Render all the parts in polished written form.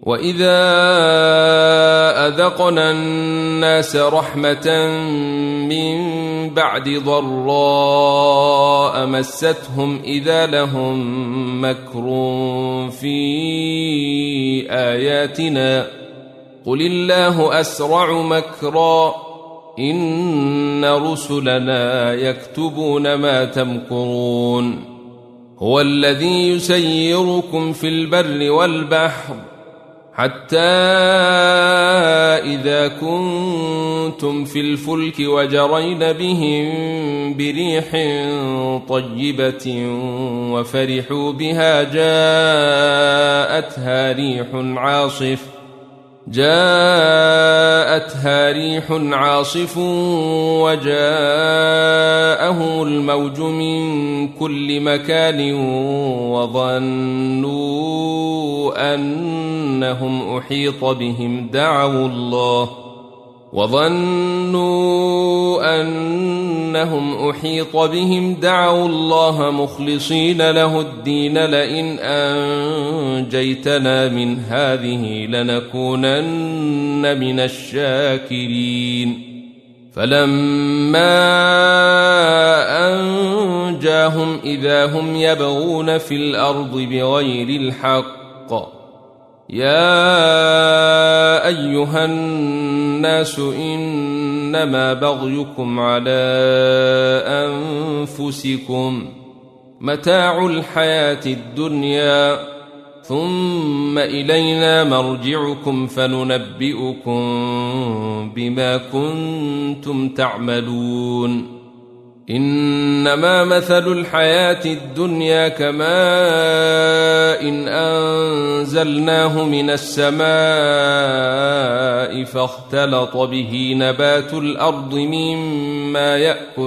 وإذا أذقنا الناس رحمة من بعد ضراء مستهم إذا لهم مكر في آياتنا قل الله أسرع مكرا إن رسلنا يكتبون ما تمكرون هو الذي يسيركم في البر والبحر حتى إذا كنتم في الفلك وجرين بهم بريح طيبة وفرحوا بها جاءتها ريح عاصف وجاءهم الموج من كل مكان وظنوا أنهم أحيط بهم دعوا الله مخلصين له الدين لئن أنجيتنا من هذه لنكونن من الشاكرين فلما أنجاهم إذا هم يبغون في الأرض بغير الحق يا أيها الناس إنما بغيكم على أنفسكم متاع الحياة الدنيا ثم إلينا مرجعكم فننبئكم بما كنتم تعملون إنما مثل الحياة الدنيا كماء إن أنزلناه من السماء فاختلط به نبات الأرض مما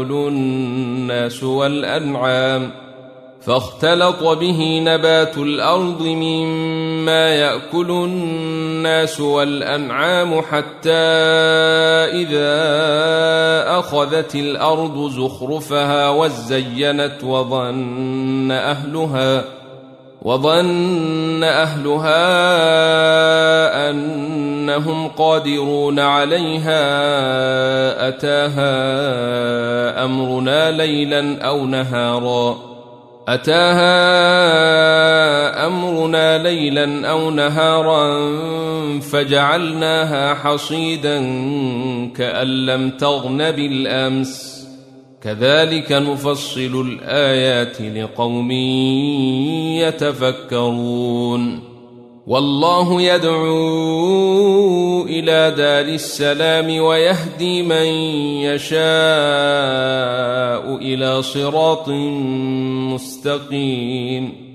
يأكل الناس والأنعام حتى إذا أخذت الأرض زخرفها وزينت وظن أهلها أنهم قادرون عليها أتاها أمرنا ليلا أو نهارا فجعلناها حصيدا كأن لم تغن بالأمس كذلك نفصل الآيات لقوم يتفكرون والله يدعو إلى دار السلام ويهدي من يشاء إلى صراط مستقيم